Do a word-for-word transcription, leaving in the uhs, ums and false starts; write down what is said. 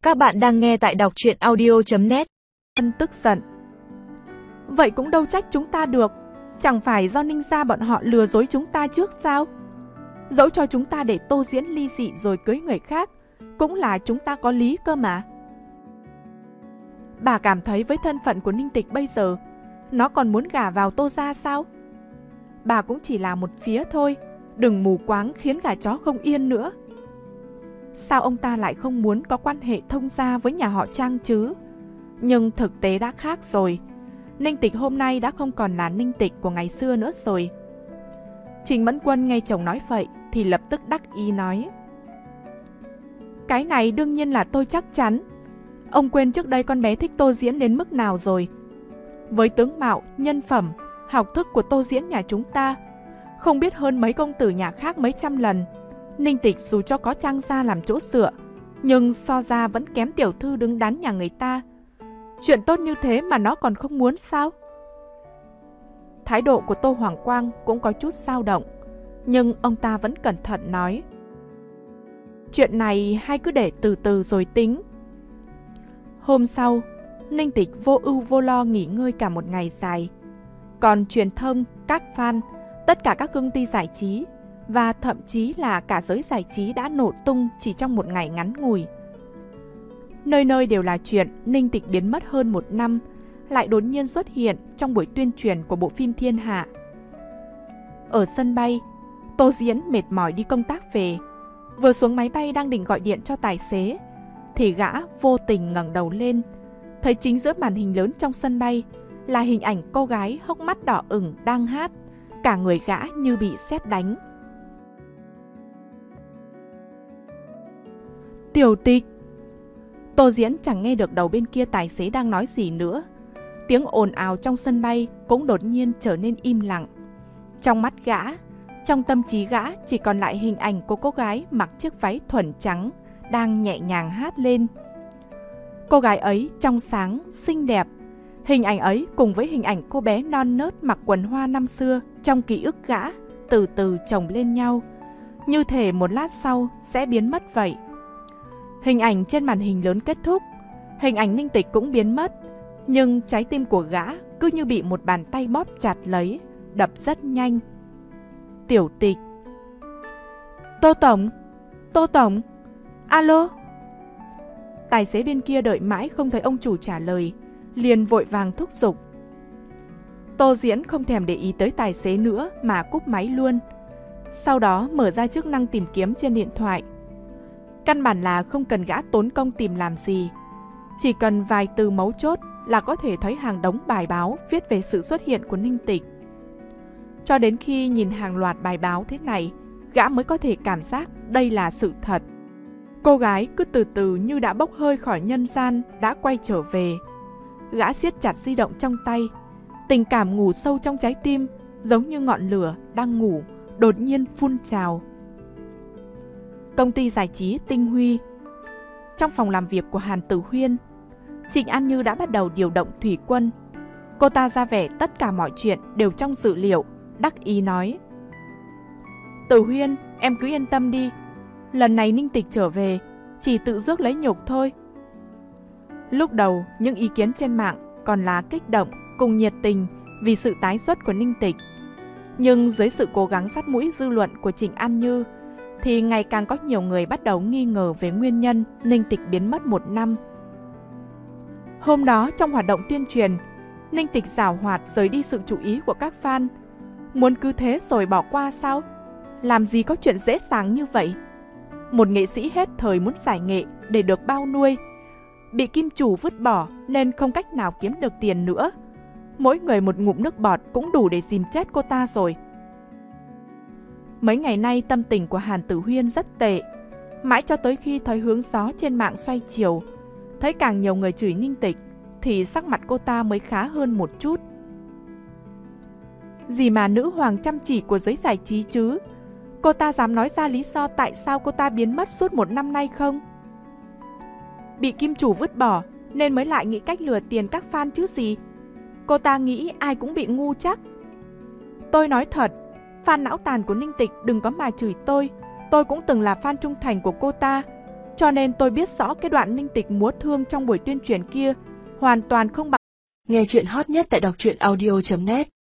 Các bạn đang nghe tại đọc truyện audio chấm net. Ân tức giận. Vậy cũng đâu trách chúng ta được. Chẳng phải do Ninh gia bọn họ lừa dối chúng ta trước sao? Dẫu cho chúng ta để Tô Diễn ly dị rồi cưới người khác, cũng là chúng ta có lý cơ mà. Bà cảm thấy với thân phận của Ninh Tịch bây giờ, nó còn muốn gả vào Tô gia sao? Bà cũng chỉ là một phía thôi, đừng mù quáng khiến gà chó không yên nữa. Sao ông ta lại không muốn có quan hệ thông gia với nhà họ Trang chứ? Nhưng thực tế đã khác rồi. Ninh Tịch hôm nay đã không còn là Ninh Tịch của ngày xưa nữa rồi. Trình Mẫn Quân nghe chồng nói vậy thì lập tức đắc ý nói: Cái này đương nhiên là tôi chắc chắn. Ông quên trước đây con bé thích Tô Diễn đến mức nào rồi. Với tướng mạo, nhân phẩm, học thức của Tô Diễn nhà chúng ta, không biết hơn mấy công tử nhà khác mấy trăm lần. Ninh Tịch dù cho có Trang gia làm chỗ dựa, nhưng so ra vẫn kém tiểu thư đứng đắn nhà người ta. Chuyện tốt như thế mà nó còn không muốn sao? Thái độ của Tô Hoàng Quang cũng có chút dao động, nhưng ông ta vẫn cẩn thận nói: Chuyện này hay cứ để từ từ rồi tính. Hôm sau, Ninh Tịch vô ưu vô lo nghỉ ngơi cả một ngày dài. Còn truyền thông, các fan, tất cả các công ty giải trí và thậm chí là cả giới giải trí đã nổ tung chỉ trong một ngày ngắn ngủi. Nơi nơi đều là chuyện Ninh Tịch biến mất hơn một năm, lại đột nhiên xuất hiện trong buổi tuyên truyền của bộ phim Thiên Hạ. Ở sân bay, Tô Diễn mệt mỏi đi công tác về, vừa xuống máy bay đang định gọi điện cho tài xế, thì gã vô tình ngẩng đầu lên, thấy chính giữa màn hình lớn trong sân bay là hình ảnh cô gái hốc mắt đỏ ửng đang hát, cả người gã như bị sét đánh. Tiểu Tịch. Tô Diễn chẳng nghe được đầu bên kia tài xế đang nói gì nữa. Tiếng ồn ào trong sân bay cũng đột nhiên trở nên im lặng. Trong mắt gã, trong tâm trí gã chỉ còn lại hình ảnh của cô gái mặc chiếc váy thuần trắng đang nhẹ nhàng hát lên. Cô gái ấy trong sáng, xinh đẹp. Hình ảnh ấy cùng với hình ảnh cô bé non nớt mặc quần hoa năm xưa trong ký ức gã từ từ chồng lên nhau, như thể một lát sau sẽ biến mất vậy. Hình ảnh trên màn hình lớn kết thúc, hình ảnh Ninh Tịch cũng biến mất, nhưng trái tim của gã cứ như bị một bàn tay bóp chặt lấy, đập rất nhanh. Tiểu Tịch. Tô Tổng, Tô Tổng, alo. Tài xế bên kia đợi mãi không thấy ông chủ trả lời, liền vội vàng thúc giục. Tô Diễn không thèm để ý tới tài xế nữa mà cúp máy luôn. Sau đó mở ra chức năng tìm kiếm trên điện thoại. Căn bản là không cần gã tốn công tìm làm gì, chỉ cần vài từ mấu chốt là có thể thấy hàng đống bài báo viết về sự xuất hiện của Ninh Tịch. Cho đến khi nhìn hàng loạt bài báo thế này, gã mới có thể cảm giác đây là sự thật. Cô gái cứ từ từ như đã bốc hơi khỏi nhân gian đã quay trở về. Gã siết chặt di động trong tay, tình cảm ngủ sâu trong trái tim giống như ngọn lửa đang ngủ đột nhiên phun trào. Công ty giải trí Tinh Huy. Trong phòng làm việc của Hàn Tử Huyên, Trịnh An Như đã bắt đầu điều động thủy quân. Cô ta ra vẻ tất cả mọi chuyện đều trong dự liệu, đắc ý nói: Tử Huyên, em cứ yên tâm đi, lần này Ninh Tịch trở về chỉ tự rước lấy nhục thôi. Lúc đầu những ý kiến trên mạng còn là kích động cùng nhiệt tình vì sự tái xuất của Ninh Tịch, nhưng dưới sự cố gắng sát mũi dư luận của Trịnh An Như thì ngày càng có nhiều người bắt đầu nghi ngờ về nguyên nhân Ninh Tịch biến mất một năm. Hôm đó trong hoạt động tuyên truyền, Ninh Tịch giảo hoạt rời đi sự chú ý của các fan. Muốn cứ thế rồi bỏ qua sao? Làm gì có chuyện dễ dàng như vậy? Một nghệ sĩ hết thời muốn giải nghệ để được bao nuôi, bị kim chủ vứt bỏ nên không cách nào kiếm được tiền nữa. Mỗi người một ngụm nước bọt cũng đủ để dìm chết cô ta rồi. Mấy ngày nay tâm tình của Hàn Tử Huyên rất tệ. Mãi cho tới khi thấy hướng gió trên mạng xoay chiều, thấy càng nhiều người chửi Ninh Tịch, thì sắc mặt cô ta mới khá hơn một chút. Gì mà nữ hoàng chăm chỉ của giới giải trí chứ? Cô ta dám nói ra lý do tại sao cô ta biến mất suốt một năm nay không? Bị kim chủ vứt bỏ nên mới lại nghĩ cách lừa tiền các fan chứ gì? Cô ta nghĩ ai cũng bị ngu chắc. Tôi nói thật, fan não tàn của Ninh Tịch đừng có mà chửi tôi. Tôi cũng từng là fan trung thành của cô ta. Cho nên tôi biết rõ cái đoạn Ninh Tịch múa thương trong buổi tuyên truyền kia hoàn toàn không bằng. Nghe chuyện hot nhất tại đọc truyện audio chấm net